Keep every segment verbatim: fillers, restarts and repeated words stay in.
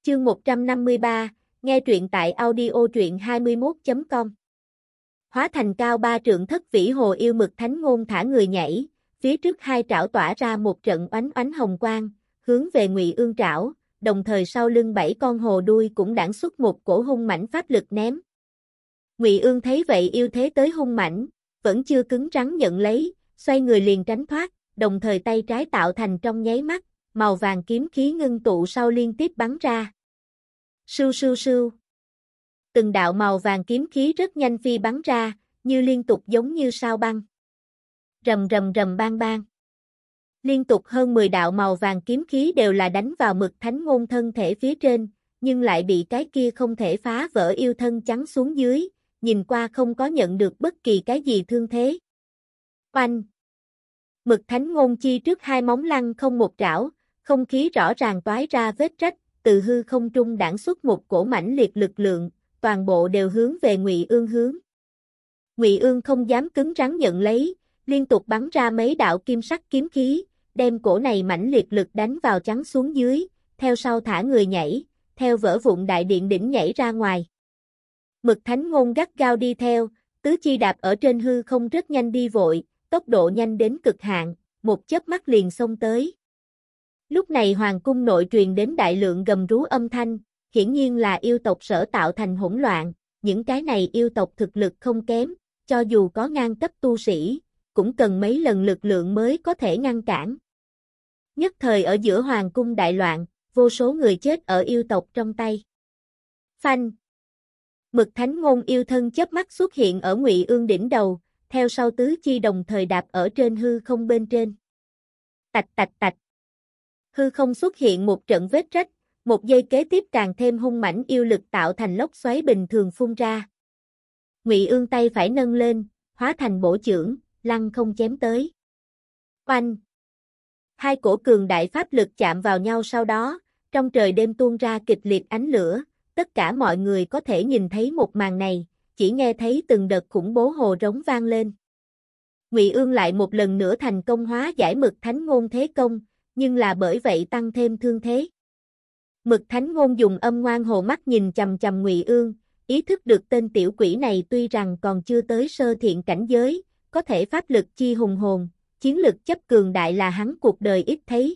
Chương một trăm năm mươi ba, nghe truyện tại audio truyện hai mươi mốt chấm com. Hóa thành cao ba trượng thất vĩ hồ yêu Mực Thánh Ngôn thả người nhảy, phía trước hai trảo tỏa ra một trận oánh oánh hồng quang, hướng về Ngụy Ương trảo, đồng thời sau lưng bảy con hồ đuôi cũng đãng xuất một cổ hung mãnh pháp lực ném. Ngụy Ương thấy vậy yêu thế tới hung mãnh, vẫn chưa cứng rắn nhận lấy, xoay người liền tránh thoát, đồng thời tay trái tạo thành trong nháy mắt, màu vàng kiếm khí ngưng tụ sau liên tiếp bắn ra. Sưu sưu sưu. Từng đạo màu vàng kiếm khí rất nhanh phi bắn ra, như liên tục giống như sao băng. Rầm rầm rầm bang bang. Liên tục hơn mười đạo màu vàng kiếm khí đều là đánh vào Mực Thánh Ngôn thân thể phía trên, nhưng lại bị cái kia không thể phá vỡ yêu thân chắn xuống dưới, nhìn qua không có nhận được bất kỳ cái gì thương thế. Oanh! Mực Thánh Ngôn chi trước hai móng lăng không một trảo, không khí rõ ràng toái ra vết rách, từ hư không trung đãng xuất một cổ mãnh liệt lực lượng, toàn bộ đều hướng về Ngụy Ương hướng. Ngụy Ương không dám cứng rắn nhận lấy, liên tục bắn ra mấy đạo kim sắc kiếm khí, đem cổ này mãnh liệt lực đánh vào chắn xuống dưới, theo sau thả người nhảy, theo vỡ vụn đại điện đỉnh nhảy ra ngoài. Mực Thánh Ngôn gắt gao đi theo, tứ chi đạp ở trên hư không rất nhanh đi vội, tốc độ nhanh đến cực hạn, một chớp mắt liền xông tới. Lúc này hoàng cung nội truyền đến đại lượng gầm rú âm thanh, hiển nhiên là yêu tộc sở tạo thành hỗn loạn, những cái này yêu tộc thực lực không kém, cho dù có ngang cấp tu sĩ, cũng cần mấy lần lực lượng mới có thể ngăn cản. Nhất thời ở giữa hoàng cung đại loạn, vô số người chết ở yêu tộc trong tay. Phanh! Mực Thánh Ngôn yêu thân chớp mắt xuất hiện ở Ngụy Ương đỉnh đầu, theo sau tứ chi đồng thời đạp ở trên hư không bên trên. Tạch tạch tạch! Hư không xuất hiện một trận vết rách, một giây kế tiếp càng thêm hung mãnh yêu lực tạo thành lốc xoáy bình thường phun ra. Ngụy Ương tay phải nâng lên, hóa thành bổ chưởng, lăng không chém tới. Oanh! Hai cổ cường đại pháp lực chạm vào nhau sau đó, trong trời đêm tuôn ra kịch liệt ánh lửa, tất cả mọi người có thể nhìn thấy một màn này, chỉ nghe thấy từng đợt khủng bố hồ rống vang lên. Ngụy Ương lại một lần nữa thành công hóa giải Mực Thánh Ngôn thế công, nhưng là bởi vậy tăng thêm thương thế. Mực Thánh Ngôn dùng âm ngoan hồ mắt nhìn chằm chằm Ngụy Ương, ý thức được tên tiểu quỷ này tuy rằng còn chưa tới sơ thiện cảnh giới, có thể pháp lực chi hùng hồn, chiến lực chấp cường đại là hắn cuộc đời ít thấy.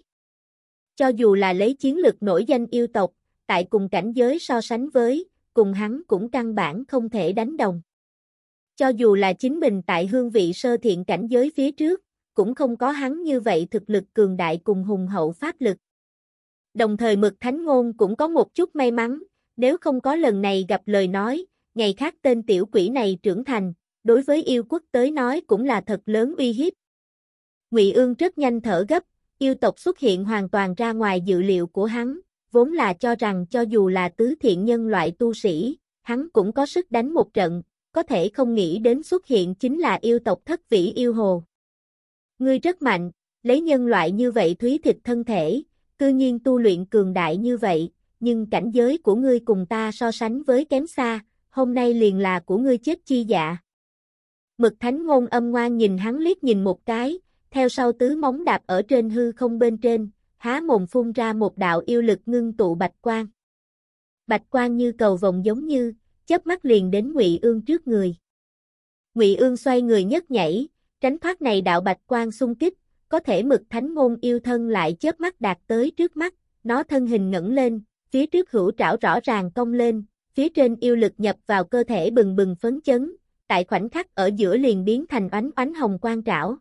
Cho dù là lấy chiến lực nổi danh yêu tộc, tại cùng cảnh giới so sánh với, cùng hắn cũng căn bản không thể đánh đồng. Cho dù là chính mình tại hương vị sơ thiện cảnh giới phía trước, cũng không có hắn như vậy thực lực cường đại cùng hùng hậu pháp lực. Đồng thời Mực Thánh Ngôn cũng có một chút may mắn, nếu không có lần này gặp lời nói, ngày khác tên tiểu quỷ này trưởng thành, đối với yêu quốc tới nói cũng là thật lớn uy hiếp. Ngụy Ương rất nhanh thở gấp, yêu tộc xuất hiện hoàn toàn ra ngoài dự liệu của hắn, vốn là cho rằng cho dù là tứ thiện nhân loại tu sĩ, hắn cũng có sức đánh một trận, có thể không nghĩ đến xuất hiện chính là yêu tộc thất vĩ yêu hồ. Ngươi rất mạnh, lấy nhân loại như vậy thúy thịt thân thể, cư nhiên tu luyện cường đại như vậy, nhưng cảnh giới của ngươi cùng ta so sánh với kém xa, hôm nay liền là của ngươi chết chi dạ. Mực Thánh Ngôn âm ngoan nhìn hắn liếc nhìn một cái, theo sau tứ móng đạp ở trên hư không bên trên, há mồm phun ra một đạo yêu lực ngưng tụ bạch quang. Bạch quang như cầu vồng giống như, chớp mắt liền đến Ngụy Ương trước người. Ngụy Ương xoay người nhấc nhảy, tránh thoát này đạo bạch quang xung kích, có thể Mực Thánh Ngôn yêu thân lại chớp mắt đạt tới trước mắt, nó thân hình ngẩng lên, phía trước hữu trảo rõ ràng cong lên, phía trên yêu lực nhập vào cơ thể bừng bừng phấn chấn, tại khoảnh khắc ở giữa liền biến thành oánh oánh hồng quang trảo.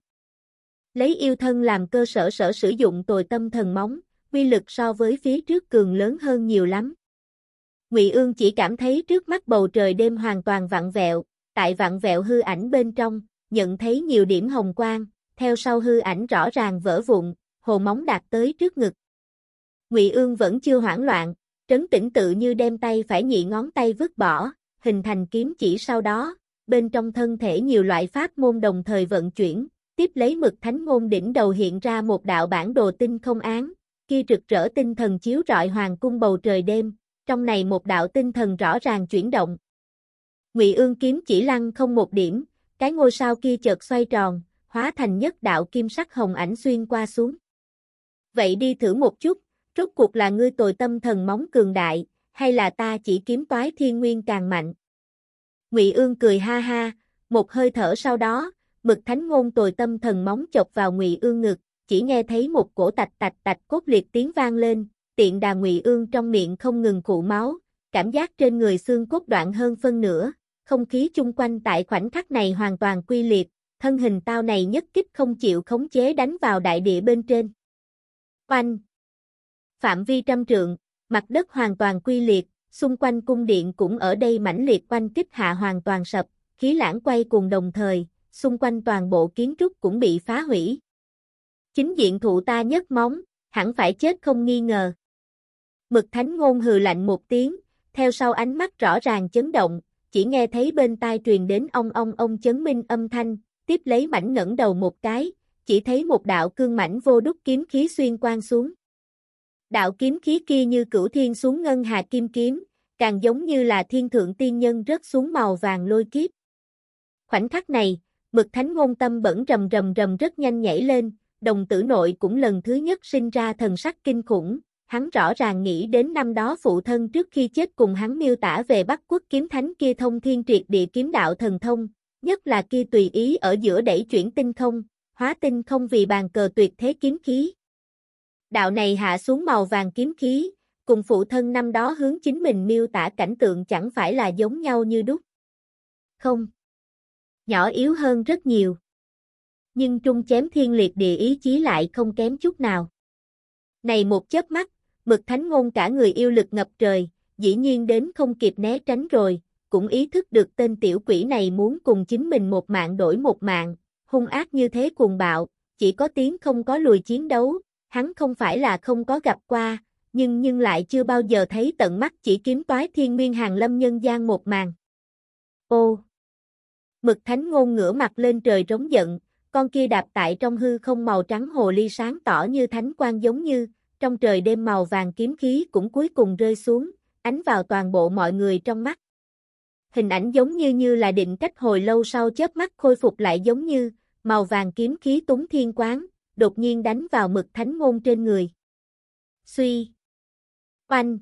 Lấy yêu thân làm cơ sở sở sử dụng tồi tâm thần móng, uy lực so với phía trước cường lớn hơn nhiều lắm. Ngụy Ương chỉ cảm thấy trước mắt bầu trời đêm hoàn toàn vặn vẹo, tại vặn vẹo hư ảnh bên trong, nhận thấy nhiều điểm hồng quang, theo sau hư ảnh rõ ràng vỡ vụn, hồ móng đạt tới trước ngực. Ngụy Ương vẫn chưa hoảng loạn, trấn tĩnh tự như đem tay phải nhị ngón tay vứt bỏ, hình thành kiếm chỉ sau đó, bên trong thân thể nhiều loại pháp môn đồng thời vận chuyển, tiếp lấy Mực Thánh Ngôn đỉnh đầu hiện ra một đạo bản đồ tinh không án, kia rực rỡ tinh thần chiếu rọi hoàng cung bầu trời đêm, trong này một đạo tinh thần rõ ràng chuyển động. Ngụy Ương kiếm chỉ lăng không một điểm, cái ngôi sao kia chợt xoay tròn, hóa thành nhất đạo kim sắc hồng ảnh xuyên qua xuống. Vậy đi thử một chút, Rốt cuộc là ngươi tồi tâm thần móng cường đại, hay là ta chỉ kiếm toái thiên nguyên càng mạnh? Ngụy Ương cười ha ha, một hơi thở sau đó, Mực Thánh Ngôn tồi tâm thần móng chọc vào Ngụy Ương ngực, chỉ nghe thấy một cổ tạch tạch tạch cốt liệt tiếng vang lên, tiện đà Ngụy Ương trong miệng không ngừng khụ máu, cảm giác trên người xương cốt đoạn hơn phân nửa, không khí chung quanh tại khoảnh khắc này hoàn toàn quy liệt, thân hình tao này nhất kích không chịu khống chế đánh vào đại địa bên trên. Oanh! Phạm vi trăm trượng, mặt đất hoàn toàn quy liệt, xung quanh cung điện cũng ở đây mãnh liệt oanh kích hạ hoàn toàn sập, khí lãng quay cuồng đồng thời, xung quanh toàn bộ kiến trúc cũng bị phá hủy. Chính diện thụ ta nhất móng, hẳn phải chết không nghi ngờ. Mực Thánh Ngôn hừ lạnh một tiếng, theo sau ánh mắt rõ ràng chấn động, chỉ nghe thấy bên tai truyền đến ong ong ong chấn minh âm thanh, tiếp lấy mảnh ngẩng đầu một cái, chỉ thấy một đạo cương mảnh vô đúc kiếm khí xuyên quang xuống. Đạo kiếm khí kia như cửu thiên xuống ngân hà kim kiếm, càng giống như là thiên thượng tiên nhân rớt xuống màu vàng lôi kiếp. Khoảnh khắc này, Mực Thánh Ngôn tâm bẩn rầm rầm rầm rất nhanh nhảy lên, đồng tử nội cũng lần thứ nhất sinh ra thần sắc kinh khủng, hắn rõ ràng nghĩ đến năm đó phụ thân trước khi chết cùng hắn miêu tả về Bắc Quốc kiếm thánh kia thông thiên triệt địa kiếm đạo thần thông, nhất là kia tùy ý ở giữa đẩy chuyển tinh không, hóa tinh không vì bàn cờ tuyệt thế kiếm khí. Đạo này hạ xuống màu vàng kiếm khí, cùng phụ thân năm đó hướng chính mình miêu tả cảnh tượng chẳng phải là giống nhau như đúc. Không. Nhỏ yếu hơn rất nhiều. Nhưng trung chém thiên liệt địa ý chí lại không kém chút nào. Này một chớp mắt, Mực Thánh Ngôn cả người yêu lực ngập trời, dĩ nhiên đến không kịp né tránh rồi, cũng ý thức được tên tiểu quỷ này muốn cùng chính mình một mạng đổi một mạng, hung ác như thế cuồng bạo, chỉ có tiếng không có lùi chiến đấu, hắn không phải là không có gặp qua, nhưng nhưng lại chưa bao giờ thấy tận mắt chỉ kiếm toái thiên nguyên hàng lâm nhân gian một màn. Ô! Mực Thánh Ngôn ngửa mặt lên trời trống giận, con kia đạp tại trong hư không màu trắng hồ ly sáng tỏ như thánh quang giống như, trong trời đêm màu vàng kiếm khí cũng cuối cùng rơi xuống, ánh vào toàn bộ mọi người trong mắt. Hình ảnh giống như như là định cách hồi lâu sau chớp mắt khôi phục lại giống như, màu vàng kiếm khí túng thiên quán, đột nhiên đánh vào Mực Thánh Ngôn trên người. Suy! Oanh!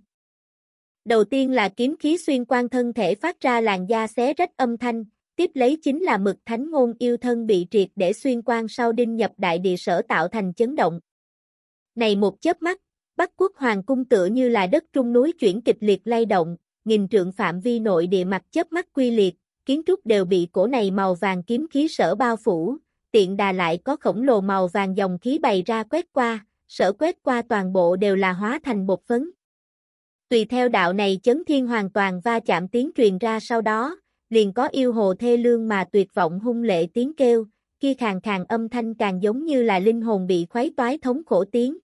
Đầu tiên là kiếm khí xuyên qua thân thể phát ra làn da xé rách âm thanh, tiếp lấy chính là Mực Thánh Ngôn yêu thân bị triệt để xuyên qua sau đinh nhập đại địa sở tạo thành chấn động. Này một chớp mắt, Bắc Quốc Hoàng cung tựa như là đất trung núi chuyển kịch liệt lay động, nghìn trượng phạm vi nội địa mặt chớp mắt quy liệt, kiến trúc đều bị cổ này màu vàng kiếm khí sở bao phủ, tiện đà lại có khổng lồ màu vàng dòng khí bày ra quét qua, sở quét qua toàn bộ đều là hóa thành bột phấn. Tùy theo đạo này chấn thiên hoàn toàn va chạm tiếng truyền ra sau đó, liền có yêu hồ thê lương mà tuyệt vọng hung lệ tiếng kêu, kia khàn khàn âm thanh càng giống như là linh hồn bị khuấy toái thống khổ tiếng.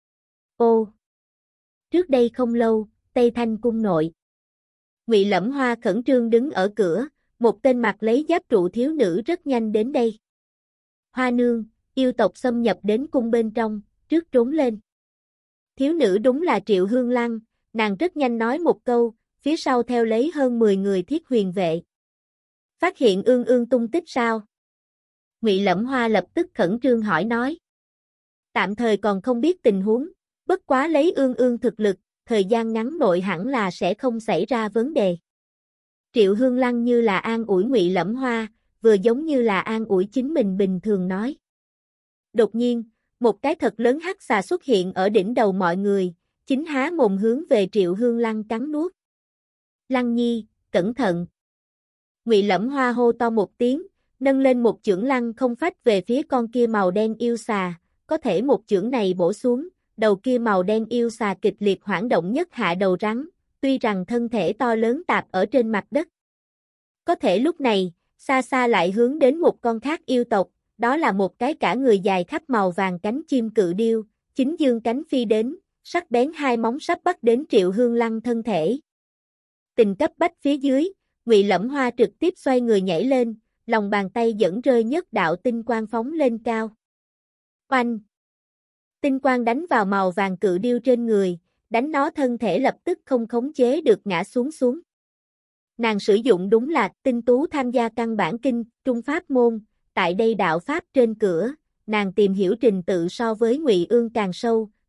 Ô! Trước đây không lâu, Tây Thanh cung nội. Ngụy Lẫm Hoa khẩn trương đứng ở cửa, một tên mặc lấy giáp trụ thiếu nữ rất nhanh đến đây. Hoa nương, yêu tộc xâm nhập đến cung bên trong, trước trốn lên. Thiếu nữ đúng là Triệu Hương Lăng, nàng rất nhanh nói một câu, phía sau theo lấy hơn mười người thiết huyền vệ. Phát hiện Ương Ương tung tích sao? Ngụy Lẫm Hoa lập tức khẩn trương hỏi nói. Tạm thời còn không biết tình huống, bất quá lấy Ương Ương thực lực, thời gian ngắn nội hẳn là sẽ không xảy ra vấn đề. Triệu Hương Lăng như là an ủi Ngụy Lẫm Hoa, vừa giống như là an ủi chính mình bình thường nói. Đột nhiên, một cái thật lớn hắc xà xuất hiện ở đỉnh đầu mọi người, chính há mồm hướng về Triệu Hương Lăng cắn nuốt. Lăng nhi, cẩn thận. Ngụy Lẫm Hoa hô to một tiếng, nâng lên một chưởng lăng không phách về phía con kia màu đen yêu xà, có thể một chưởng này bổ xuống, đầu kia màu đen yêu xà kịch liệt hoảng động nhất hạ đầu rắn, tuy rằng thân thể to lớn tạp ở trên mặt đất. Có thể lúc này, xa xa lại hướng đến một con khác yêu tộc, đó là một cái cả người dài khắp màu vàng cánh chim cự điêu, chính dương cánh phi đến, sắc bén hai móng sắp bắt đến Triệu Hương Lăng thân thể. Tình cấp bách phía dưới, Ngụy Lẫm Hoa trực tiếp xoay người nhảy lên, lòng bàn tay dẫn rơi nhất đạo tinh quang phóng lên cao. Oanh! Tinh quang đánh vào màu vàng cự điêu trên người, đánh nó thân thể lập tức không khống chế được ngã xuống xuống. Nàng sử dụng đúng là tinh tú tham gia căn bản kinh, trung pháp môn, tại đây đạo pháp trên cửa, nàng tìm hiểu trình tự so với Ngụy Ương càng sâu,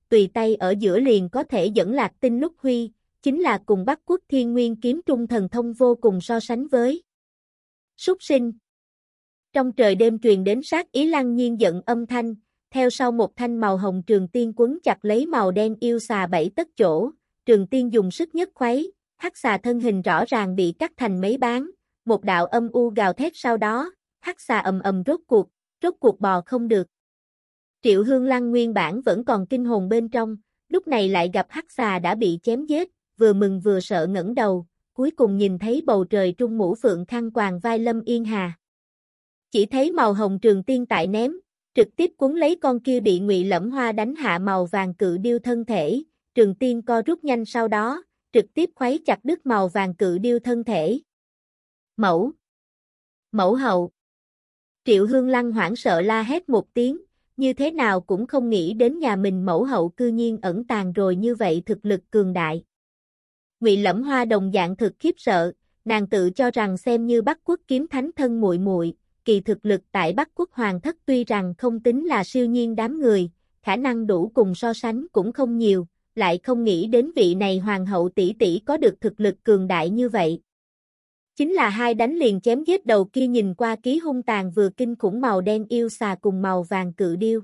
tùy tay ở giữa liền có thể dẫn lạc tinh lúc huy, chính là cùng Bắc Quốc Thiên Nguyên kiếm trung thần thông vô cùng so sánh với. Súc sinh. Trong trời đêm truyền đến sát ý Lăng Nhiên giận âm thanh, theo sau một thanh màu hồng trường tiên quấn chặt lấy màu đen yêu xà bảy tấc chỗ, trường tiên dùng sức nhất khuấy, hắc xà thân hình rõ ràng bị cắt thành mấy bán, một đạo âm u gào thét sau đó, hắc xà ầm ầm rốt cuộc, rốt cuộc bò không được. Triệu Hương Lăng nguyên bản vẫn còn kinh hồn bên trong, lúc này lại gặp hắc xà đã bị chém giết, vừa mừng vừa sợ ngẩng đầu, cuối cùng nhìn thấy bầu trời trung mũ phượng khăn quàng vai Lâm Yên Hà. Chỉ thấy màu hồng trường tiên tại ném, trực tiếp cuốn lấy con kia bị Ngụy Lẫm Hoa đánh hạ màu vàng cự điêu thân thể, trường tiên co rút nhanh sau đó, trực tiếp khuấy chặt đứt màu vàng cự điêu thân thể. Mẫu! Mẫu hậu! Triệu Hương Lăng hoảng sợ la hét một tiếng, như thế nào cũng không nghĩ đến nhà mình mẫu hậu cư nhiên ẩn tàng rồi như vậy thực lực cường đại. Ngụy Lẫm Hoa đồng dạng thực khiếp sợ, nàng tự cho rằng xem như Bắc Quốc kiếm thánh thân muội muội, kỳ thực lực tại Bắc Quốc hoàng thất tuy rằng không tính là siêu nhiên đám người, khả năng đủ cùng so sánh cũng không nhiều, lại không nghĩ đến vị này hoàng hậu tỷ tỷ có được thực lực cường đại như vậy. Chính là hai đánh liền chém giết đầu kia nhìn qua ký hung tàn vừa kinh khủng màu đen yêu xà cùng màu vàng cự điêu.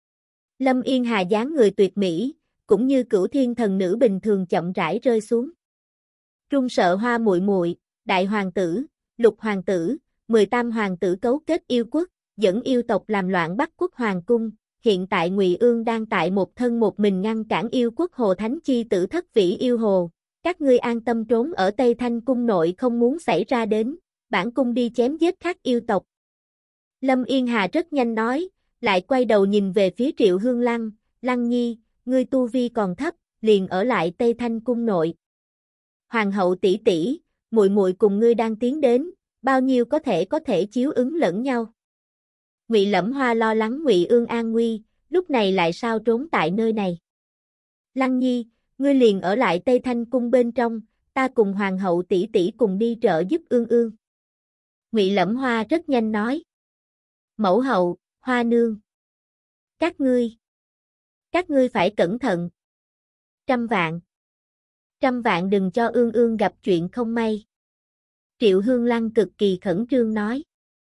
Lâm Yên Hà dáng người tuyệt mỹ, cũng như cửu thiên thần nữ bình thường chậm rãi rơi xuống. Trung sợ Hoa muội muội, đại hoàng tử, lục hoàng tử, mười tam hoàng tử cấu kết yêu quốc, dẫn yêu tộc làm loạn Bắc Quốc hoàng cung, hiện tại Ngụy Ương đang tại một thân một mình ngăn cản yêu quốc Hồ Thánh chi tử thất vĩ yêu hồ. Các ngươi an tâm trốn ở Tây Thanh cung nội không muốn xảy ra đến, bản cung đi chém giết khác yêu tộc. Lâm Yên Hà rất nhanh nói, lại quay đầu nhìn về phía Triệu Hương Lăng, Lăng Nhi, ngươi tu vi còn thấp, liền ở lại Tây Thanh cung nội. Hoàng hậu tỷ tỷ, muội muội cùng ngươi đang tiến đến, bao nhiêu có thể có thể chiếu ứng lẫn nhau. Ngụy Lẫm Hoa lo lắng Ngụy Ương an nguy, lúc này lại sao trốn tại nơi này. Lăng Nhi, ngươi liền ở lại Tây Thanh cung bên trong, ta cùng hoàng hậu tỷ tỷ cùng đi trợ giúp Ương Ương. Ngụy Lẫm Hoa rất nhanh nói. Mẫu hậu, Hoa nương. Các ngươi. Các ngươi phải cẩn thận. Trăm vạn. Trăm vạn đừng cho Ương Ương gặp chuyện không may. Triệu Hương Lăng cực kỳ khẩn trương nói.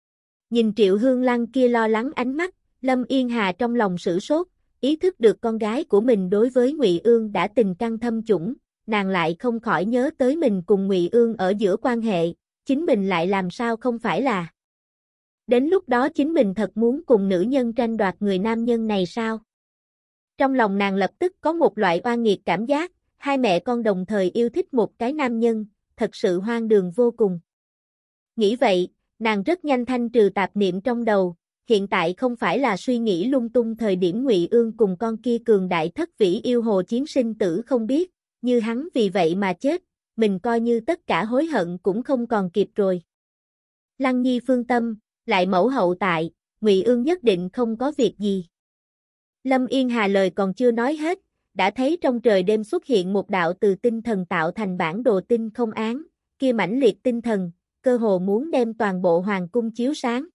Nhìn Triệu Hương Lăng kia lo lắng ánh mắt, Lâm Yên Hà trong lòng sửng sốt, ý thức được con gái của mình đối với Ngụy Ương đã tình căng thâm chủng, nàng lại không khỏi nhớ tới mình cùng Ngụy Ương ở giữa quan hệ, chính mình lại làm sao không phải là. Đến lúc đó chính mình thật muốn cùng nữ nhân tranh đoạt người nam nhân này sao? Trong lòng nàng lập tức có một loại oan nghiệt cảm giác, hai mẹ con đồng thời yêu thích một cái nam nhân, thật sự hoang đường vô cùng. Nghĩ vậy, nàng rất nhanh thanh trừ tạp niệm trong đầu, hiện tại không phải là suy nghĩ lung tung thời điểm Ngụy Ương cùng con kia cường đại thất vĩ yêu hồ chiến sinh tử không biết, như hắn vì vậy mà chết, mình coi như tất cả hối hận cũng không còn kịp rồi. Lăng Nhi phương tâm, lại mẫu hậu tại, Ngụy Ương nhất định không có việc gì. Lâm Yên Hà lời còn chưa nói hết, đã thấy trong trời đêm xuất hiện một đạo từ tinh thần tạo thành bản đồ tinh không án, kia mãnh liệt tinh thần, cơ hồ muốn đem toàn bộ hoàng cung chiếu sáng.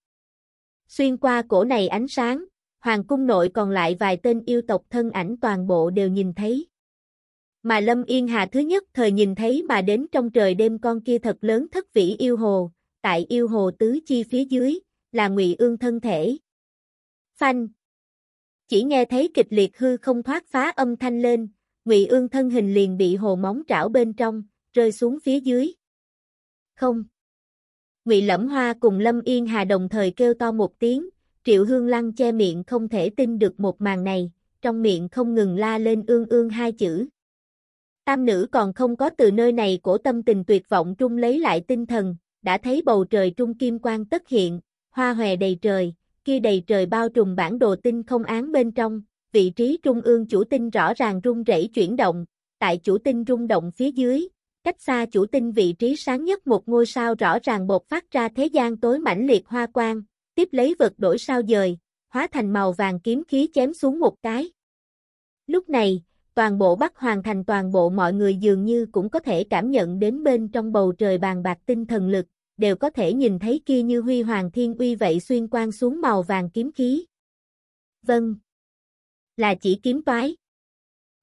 Xuyên qua cổ này ánh sáng, hoàng cung nội còn lại vài tên yêu tộc thân ảnh toàn bộ đều nhìn thấy. Mà Lâm Yên Hà thứ nhất thời nhìn thấy mà đến trong trời đêm con kia thật lớn thất vĩ yêu hồ, tại yêu hồ tứ chi phía dưới, là Ngụy Ương thân thể. Phanh! Chỉ nghe thấy kịch liệt hư không thoát phá âm thanh lên, Ngụy Ương thân hình liền bị hồ móng trảo bên trong, rơi xuống phía dưới. Không! Ngụy Lẫm Hoa cùng Lâm Yên Hà đồng thời kêu to một tiếng, Triệu Hương Lăng che miệng không thể tin được một màn này, trong miệng không ngừng la lên ương ương hai chữ. Tam nữ còn không có từ nơi này cổ tâm tình tuyệt vọng trung lấy lại tinh thần, đã thấy bầu trời trung kim quang tất hiện, hoa hòe đầy trời, kia đầy trời bao trùm bản đồ tinh không án bên trong, vị trí trung ương chủ tinh rõ ràng rung rẩy chuyển động, tại chủ tinh rung động phía dưới, cách xa chủ tinh vị trí sáng nhất một ngôi sao rõ ràng bộc phát ra thế gian tối mãnh liệt hoa quang, tiếp lấy vật đổi sao dời, hóa thành màu vàng kiếm khí chém xuống một cái. Lúc này, toàn bộ Bắc Hoàng thành toàn bộ mọi người dường như cũng có thể cảm nhận đến bên trong bầu trời bàn bạc tinh thần lực, đều có thể nhìn thấy kia như huy hoàng thiên uy vậy xuyên quang xuống màu vàng kiếm khí. Vâng, là chỉ kiếm toái.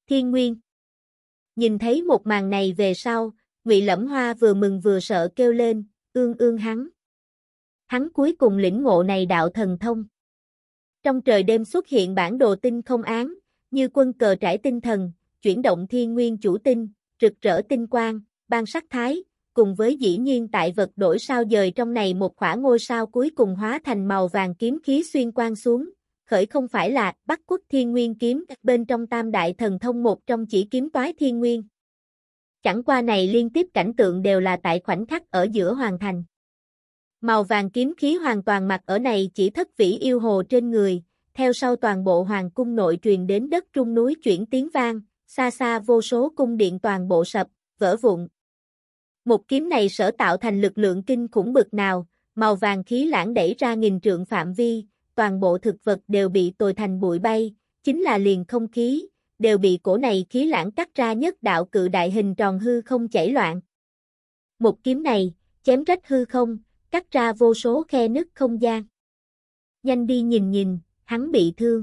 Thiên Nguyên. Nhìn thấy một màn này về sau, Ngụy Lẫm Hoa vừa mừng vừa sợ kêu lên, ương ương hắn. Hắn cuối cùng lĩnh ngộ này đạo thần thông. Trong trời đêm xuất hiện bản đồ tinh không án, như quân cờ trải tinh thần, chuyển động thiên nguyên chủ tinh, rực rỡ tinh quang, ban sắc thái, cùng với dĩ nhiên tại vật đổi sao dời trong này một khỏa ngôi sao cuối cùng hóa thành màu vàng kiếm khí xuyên quang xuống, khởi không phải là Bắc Quốc Thiên Nguyên kiếm, bên trong tam đại thần thông một trong chỉ kiếm toái thiên nguyên. Chẳng qua này liên tiếp cảnh tượng đều là tại khoảnh khắc ở giữa hoàn thành. Màu vàng kiếm khí hoàn toàn mặc ở này chỉ thất vĩ yêu hồ trên người, theo sau toàn bộ hoàng cung nội truyền đến đất trung núi chuyển tiếng vang, xa xa vô số cung điện toàn bộ sập, vỡ vụn. Một kiếm này sở tạo thành lực lượng kinh khủng bực nào, màu vàng khí lãng đẩy ra nghìn trượng phạm vi, toàn bộ thực vật đều bị tồi thành bụi bay, chính là liền không khí, đều bị cổ này khí lãng cắt ra nhất đạo cự đại hình tròn hư không chảy loạn. Một kiếm này, chém rách hư không, cắt ra vô số khe nứt không gian. Nhanh đi nhìn nhìn, hắn bị thương.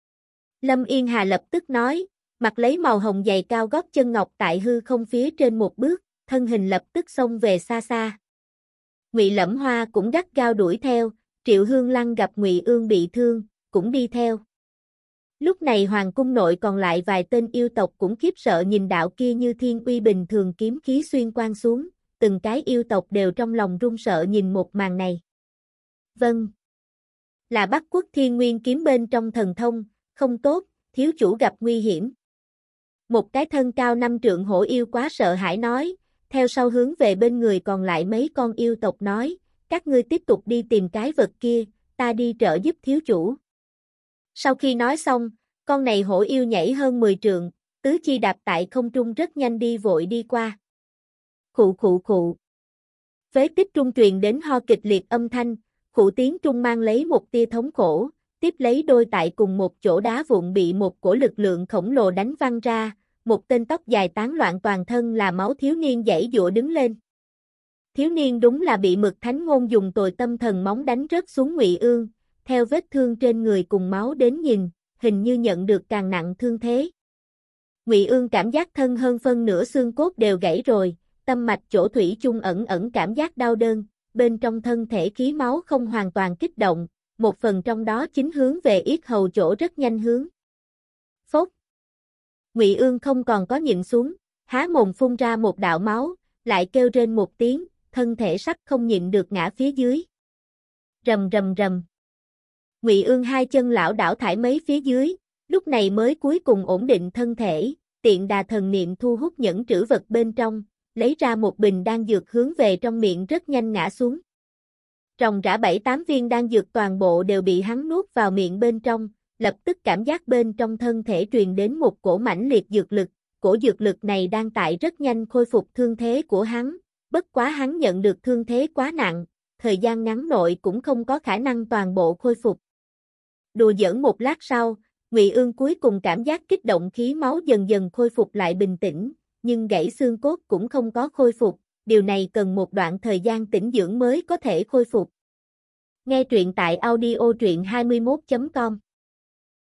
Lâm Yên Hà lập tức nói, mặc lấy màu hồng giày cao gót chân ngọc tại hư không phía trên một bước, thân hình lập tức xông về xa xa. Ngụy Lẫm Hoa cũng gắt gao đuổi theo, Triệu Hương Lăng gặp Ngụy Ương bị thương, cũng đi theo. Lúc này hoàng cung nội còn lại vài tên yêu tộc cũng khiếp sợ nhìn đạo kia như thiên uy bình thường kiếm khí xuyên quang xuống, từng cái yêu tộc đều trong lòng run sợ nhìn một màn này. Vâng. Là Bắc Quốc Thiên Nguyên kiếm bên trong thần thông, không tốt, thiếu chủ gặp nguy hiểm. Một cái thân cao năm trượng hổ yêu quá sợ hãi nói, theo sau hướng về bên người còn lại mấy con yêu tộc nói, các ngươi tiếp tục đi tìm cái vật kia, ta đi trợ giúp thiếu chủ. Sau khi nói xong, con này hổ yêu nhảy hơn mười trượng, tứ chi đạp tại không trung rất nhanh đi vội đi qua. Khụ khụ khụ. Phế tích trung truyền đến ho kịch liệt âm thanh, khụ tiếng trung mang lấy một tia thống khổ, tiếp lấy đôi tại cùng một chỗ đá vụn bị một cổ lực lượng khổng lồ đánh văng ra, một tên tóc dài tán loạn toàn thân là máu thiếu niên giãy giụa đứng lên. Thiếu niên đúng là bị Mực Thánh Ngôn dùng tồi tâm thần móng đánh rớt xuống Ngụy Ương, theo vết thương trên người cùng máu đến nhìn, hình như nhận được càng nặng thương thế. Ngụy Ương cảm giác thân hơn phân nửa xương cốt đều gãy rồi, tâm mạch chỗ thủy chung ẩn ẩn cảm giác đau đớn, bên trong thân thể khí máu không hoàn toàn kích động, một phần trong đó chính hướng về yết hầu chỗ rất nhanh hướng. Phốc. Ngụy Ương không còn có nhịn xuống, há mồm phun ra một đạo máu, lại kêu rên một tiếng, thân thể sắp không nhịn được ngã phía dưới. Rầm rầm rầm. Ngụy Ương hai chân lảo đảo thải mấy phía dưới, lúc này mới cuối cùng ổn định thân thể, tiện đà thần niệm thu hút nhẫn trữ vật bên trong, lấy ra một bình đan dược hướng về trong miệng rất nhanh ngã xuống. Ròng rã bảy tám viên đan dược toàn bộ đều bị hắn nuốt vào miệng bên trong, lập tức cảm giác bên trong thân thể truyền đến một cổ mãnh liệt dược lực, cổ dược lực này đang tại rất nhanh khôi phục thương thế của hắn, bất quá hắn nhận được thương thế quá nặng, thời gian ngắn nội cũng không có khả năng toàn bộ khôi phục. Đùa giỡn một lát sau, Ngụy Ương cuối cùng cảm giác kích động khí máu dần dần khôi phục lại bình tĩnh, nhưng gãy xương cốt cũng không có khôi phục, điều này cần một đoạn thời gian tĩnh dưỡng mới có thể khôi phục. Nghe truyện tại audio truyện hai mươi mốt chấm com